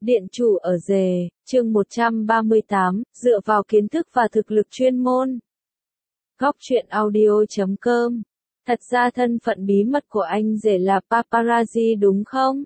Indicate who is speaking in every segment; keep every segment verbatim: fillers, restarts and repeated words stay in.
Speaker 1: Điện chủ ở rể, chương một trăm ba mươi tám, dựa vào kiến thức và thực lực chuyên môn. Góc truyện audio chấm com. Thật ra thân phận bí mật của anh rể là paparazzi đúng không?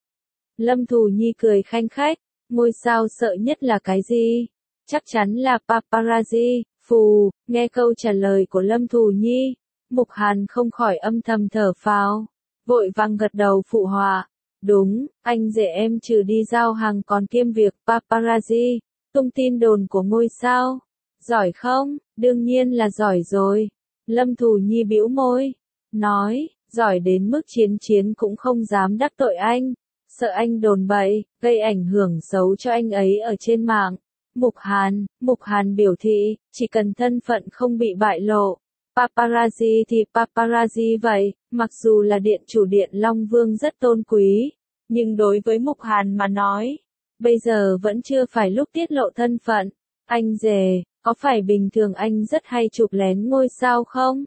Speaker 1: Lâm Thù Nhi cười khanh khách, ngôi sao sợ nhất là cái gì? Chắc chắn là paparazzi, phù, nghe câu trả lời của Lâm Thù Nhi, Mục Hàn không khỏi âm thầm thở phào, vội vàng gật đầu phụ họa. Đúng, anh rể em trừ đi giao hàng còn kiêm việc paparazzi, tung tin đồn của ngôi sao. Giỏi không? Đương nhiên là giỏi rồi. Lâm Thù Nhi bĩu môi, nói, giỏi đến mức Chiến Chiến cũng không dám đắc tội anh, sợ anh đồn bậy, gây ảnh hưởng xấu cho anh ấy ở trên mạng. Mục Hàn, Mục Hàn biểu thị, chỉ cần thân phận không bị bại lộ. Paparazzi thì paparazzi vậy, mặc dù là điện chủ điện Long Vương rất tôn quý, nhưng đối với Mục Hàn mà nói, bây giờ vẫn chưa phải lúc tiết lộ thân phận. Anh rể, có phải bình thường anh rất hay chụp lén ngôi sao không?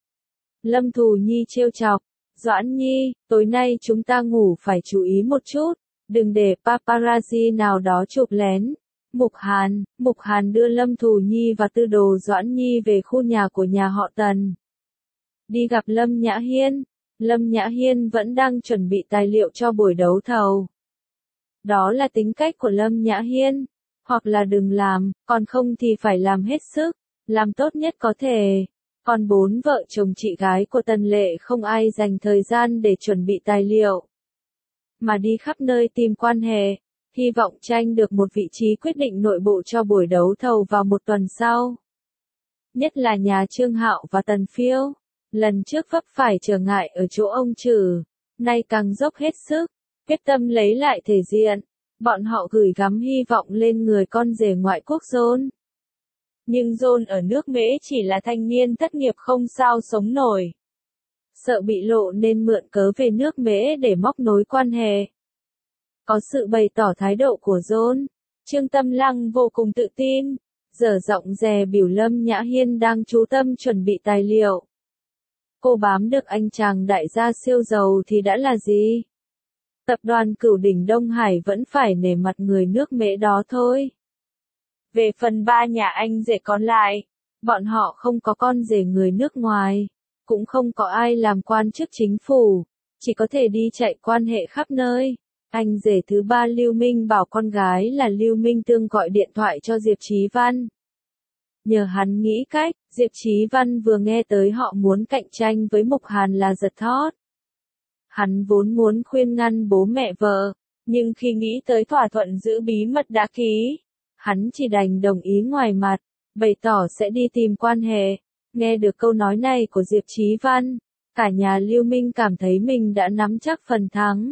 Speaker 1: Lâm Thù Nhi trêu chọc, Doãn Nhi, tối nay chúng ta ngủ phải chú ý một chút, đừng để paparazzi nào đó chụp lén. Mục Hàn, Mục Hàn đưa Lâm Thù Nhi và Tư Đồ Doãn Nhi về khu nhà của nhà họ Tần. Đi gặp Lâm Nhã Hiên, Lâm Nhã Hiên vẫn đang chuẩn bị tài liệu cho buổi đấu thầu. Đó là tính cách của Lâm Nhã Hiên, hoặc là đừng làm, còn không thì phải làm hết sức, làm tốt nhất có thể. Còn bốn vợ chồng chị gái của Tần Lệ không ai dành thời gian để chuẩn bị tài liệu, mà đi khắp nơi tìm quan hệ, hy vọng tranh được một vị trí quyết định nội bộ cho buổi đấu thầu vào một tuần sau. Nhất là nhà Trương Hạo và Tần Phiêu, lần trước vấp phải trở ngại ở chỗ ông Trử, nay càng dốc hết sức, quyết tâm lấy lại thể diện. Bọn họ gửi gắm hy vọng lên người con rể ngoại quốc John. Nhưng John ở nước Mễ chỉ là thanh niên thất nghiệp không sao sống nổi. Sợ bị lộ nên mượn cớ về nước Mễ để móc nối quan hệ. Có sự bày tỏ thái độ của John, Trương Tâm Lăng vô cùng tự tin, dở giọng dè biểu Lâm Nhã Hiên đang chú tâm chuẩn bị tài liệu. Cô bám được anh chàng đại gia siêu giàu thì đã là gì? Tập đoàn Cửu Đỉnh Đông Hải vẫn phải nể mặt người nước Mễ đó thôi. Về phần ba nhà anh rể còn lại, bọn họ không có con rể người nước ngoài, cũng không có ai làm quan chức chính phủ, chỉ có thể đi chạy quan hệ khắp nơi. Anh rể thứ ba Lưu Minh bảo con gái là Lưu Minh Tương gọi điện thoại cho Diệp Chí Văn. Nhờ hắn nghĩ cách, Diệp Chí Văn vừa nghe tới họ muốn cạnh tranh với Mục Hàn là giật thót. Hắn vốn muốn khuyên ngăn bố mẹ vợ, nhưng khi nghĩ tới thỏa thuận giữ bí mật đã ký, hắn chỉ đành đồng ý ngoài mặt, bày tỏ sẽ đi tìm quan hệ. Nghe được câu nói này của Diệp Chí Văn, cả nhà Lưu Minh cảm thấy mình đã nắm chắc phần thắng.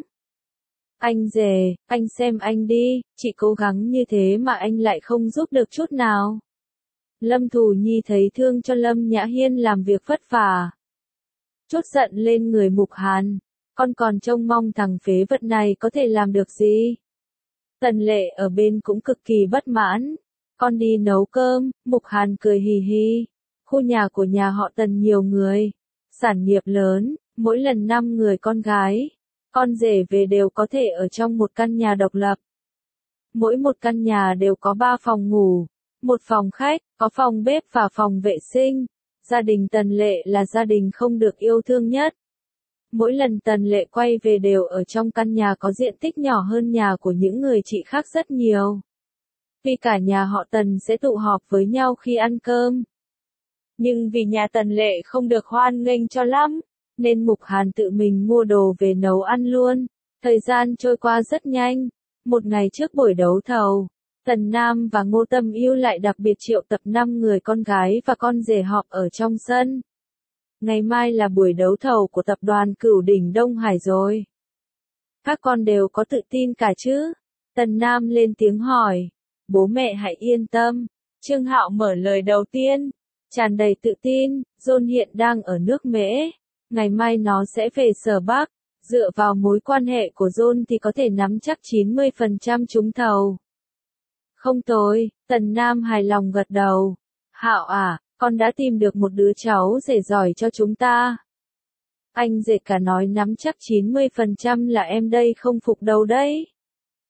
Speaker 1: Anh rể, anh xem anh đi, chị cố gắng như thế mà anh lại không giúp được chút nào. Lâm Thù Nhi thấy thương cho Lâm Nhã Hiên làm việc vất vả, trút giận lên người Mục Hàn, con còn trông mong thằng phế vật này có thể làm được gì. Tần Lệ ở bên cũng cực kỳ bất mãn, con đi nấu cơm. Mục Hàn cười hì hì, khu nhà của nhà họ Tần nhiều người, sản nghiệp lớn, mỗi lần năm người con gái, con rể về đều có thể ở trong một căn nhà độc lập. Mỗi một căn nhà đều có ba phòng ngủ, một phòng khách, có phòng bếp và phòng vệ sinh. Gia đình Tần Lệ là gia đình không được yêu thương nhất. Mỗi lần Tần Lệ quay về đều ở trong căn nhà có diện tích nhỏ hơn nhà của những người chị khác rất nhiều. Vì cả nhà họ Tần sẽ tụ họp với nhau khi ăn cơm. Nhưng vì nhà Tần Lệ không được hoan nghênh cho lắm, nên Mục Hàn tự mình mua đồ về nấu ăn luôn. Thời gian trôi qua rất nhanh. Một ngày trước buổi đấu thầu, Tần Nam và Ngô Tâm Yêu lại đặc biệt triệu tập năm người con gái và con rể họp ở trong sân. Ngày mai là buổi đấu thầu của tập đoàn Cửu Đỉnh Đông Hải rồi. Các con đều có tự tin cả chứ? Tần Nam lên tiếng hỏi. Bố mẹ hãy yên tâm. Trương Hạo mở lời đầu tiên, tràn đầy tự tin. John hiện đang ở nước Mễ, ngày mai nó sẽ về Sở Bắc. Dựa vào mối quan hệ của John thì có thể nắm chắc chín mươi phần trăm trúng thầu. Không tồi, Tần Nam hài lòng gật đầu. Hạo à, con đã tìm được một đứa cháu rể giỏi cho chúng ta. Anh rể cả nói nắm chắc chín mươi phần trăm là em đây không phục đâu đấy.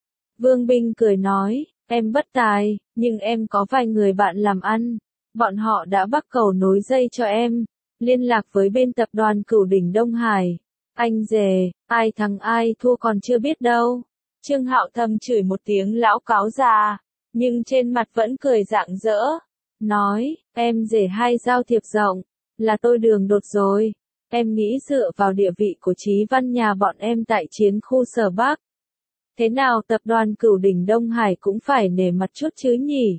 Speaker 1: Vương Binh cười nói, em bất tài, nhưng em có vài người bạn làm ăn. Bọn họ đã bắt cầu nối dây cho em, liên lạc với bên tập đoàn Cửu Đỉnh Đông Hải. Anh rể, ai thắng ai thua còn chưa biết đâu. Trương Hạo thầm chửi một tiếng lão cáo già, nhưng trên mặt vẫn cười rạng rỡ. Nói, em rể hai giao thiệp rộng, là tôi đường đột rồi. Em nghĩ dựa vào địa vị của Chí Văn nhà bọn em tại chiến khu Sở Bắc. Thế nào tập đoàn Cửu Đỉnh Đông Hải cũng phải nể mặt chút chứ nhỉ?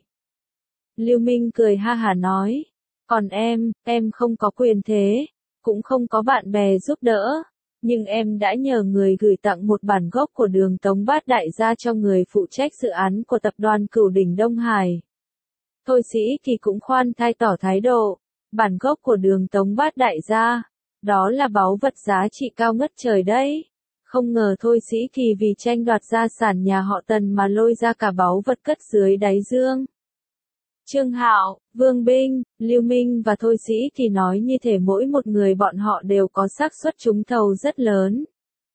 Speaker 1: Lưu Minh cười ha hả nói, còn em, em không có quyền thế, cũng không có bạn bè giúp đỡ, nhưng em đã nhờ người gửi tặng một bản gốc của đường Tống Bát Đại gia cho người phụ trách dự án của tập đoàn Cửu Đỉnh Đông Hải. Thôi Sĩ Kỳ cũng khoan thai tỏ thái độ, bản gốc của đường Tống Bát Đại gia, đó là báu vật giá trị cao ngất trời đấy. Không ngờ Thôi Sĩ Kỳ vì tranh đoạt gia sản nhà họ Tần mà lôi ra cả báu vật cất dưới đáy dương. Trương Hạo, Vương Binh, Lưu Minh và Thôi Sĩ Kỳ nói như thể mỗi một người bọn họ đều có xác suất trúng thầu rất lớn.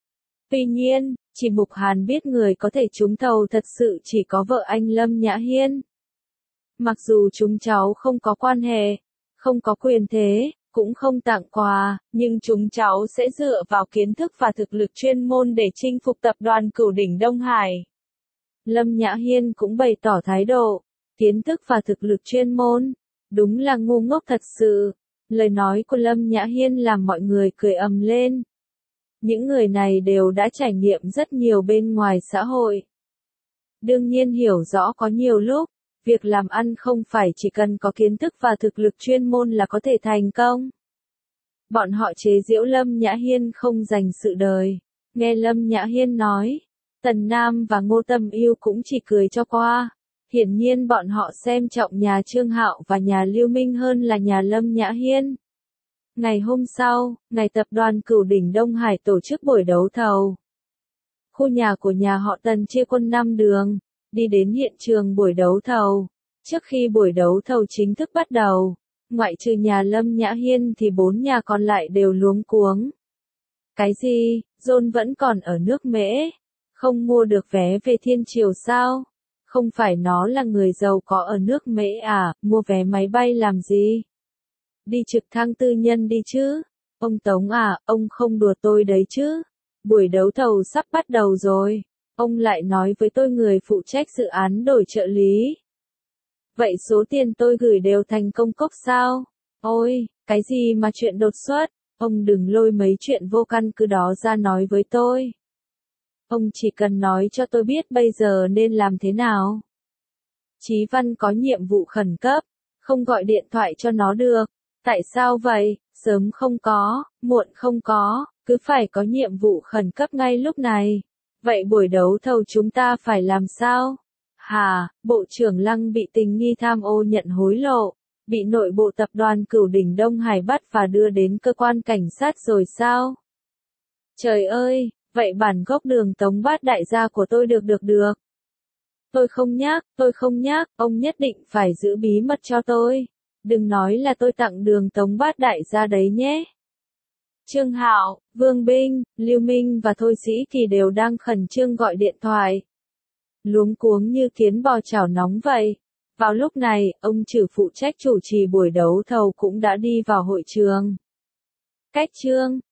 Speaker 1: Tuy nhiên, chỉ Mục Hàn biết người có thể trúng thầu thật sự chỉ có vợ anh Lâm Nhã Hiên. Mặc dù chúng cháu không có quan hệ, không có quyền thế, cũng không tặng quà, nhưng chúng cháu sẽ dựa vào kiến thức và thực lực chuyên môn để chinh phục tập đoàn Cửu Đỉnh Đông Hải. Lâm Nhã Hiên cũng bày tỏ thái độ, kiến thức và thực lực chuyên môn, đúng là ngu ngốc thật sự. Lời nói của Lâm Nhã Hiên làm mọi người cười ầm lên. Những người này đều đã trải nghiệm rất nhiều bên ngoài xã hội. Đương nhiên hiểu rõ có nhiều lúc, việc làm ăn không phải chỉ cần có kiến thức và thực lực chuyên môn là có thể thành công. Bọn họ chế giễu Lâm Nhã Hiên không dành sự đời. Nghe Lâm Nhã Hiên nói, Tần Nam và Ngô Tâm Yêu cũng chỉ cười cho qua. Hiển nhiên bọn họ xem trọng nhà Trương Hạo và nhà Lưu Minh hơn là nhà Lâm Nhã Hiên. Ngày hôm sau, ngày tập đoàn Cửu Đỉnh Đông Hải tổ chức buổi đấu thầu. Khu nhà của nhà họ Tần chia quân năm đường, đi đến hiện trường buổi đấu thầu. Trước khi buổi đấu thầu chính thức bắt đầu, ngoại trừ nhà Lâm Nhã Hiên thì bốn nhà còn lại đều luống cuống. Cái gì, John vẫn còn ở nước Mễ? Không mua được vé về Thiên Triều sao? Không phải nó là người giàu có ở nước Mễ à, mua vé máy bay làm gì? Đi trực thăng tư nhân đi chứ? Ông Tống à, ông không đùa tôi đấy chứ? Buổi đấu thầu sắp bắt đầu rồi. Ông lại nói với tôi người phụ trách dự án đổi trợ lý. Vậy số tiền tôi gửi đều thành công cốc sao? Ôi, cái gì mà chuyện đột xuất? Ông đừng lôi mấy chuyện vô căn cứ đó ra nói với tôi. Ông chỉ cần nói cho tôi biết bây giờ nên làm thế nào. Chí Văn có nhiệm vụ khẩn cấp, không gọi điện thoại cho nó được. Tại sao vậy? Sớm không có, muộn không có, cứ phải có nhiệm vụ khẩn cấp ngay lúc này. Vậy buổi đấu thầu chúng ta phải làm sao? Hà, Bộ trưởng Lăng bị tình nghi tham ô nhận hối lộ, bị nội bộ tập đoàn Cửu Đỉnh Đông Hải bắt và đưa đến cơ quan cảnh sát rồi sao? Trời ơi, vậy bản gốc đường Tống Bát Đại gia của tôi được được được. Tôi không nhắc, tôi không nhắc, ông nhất định phải giữ bí mật cho tôi. Đừng nói là tôi tặng đường Tống Bát Đại gia đấy nhé. Trương Hạo, Vương Binh, Lưu Minh và Thôi Sĩ Kỳ đều đang khẩn trương gọi điện thoại. Luống cuống như kiến bò chảo nóng vậy. Vào lúc này, ông Trử phụ trách chủ trì buổi đấu thầu cũng đã đi vào hội trường. Cách chương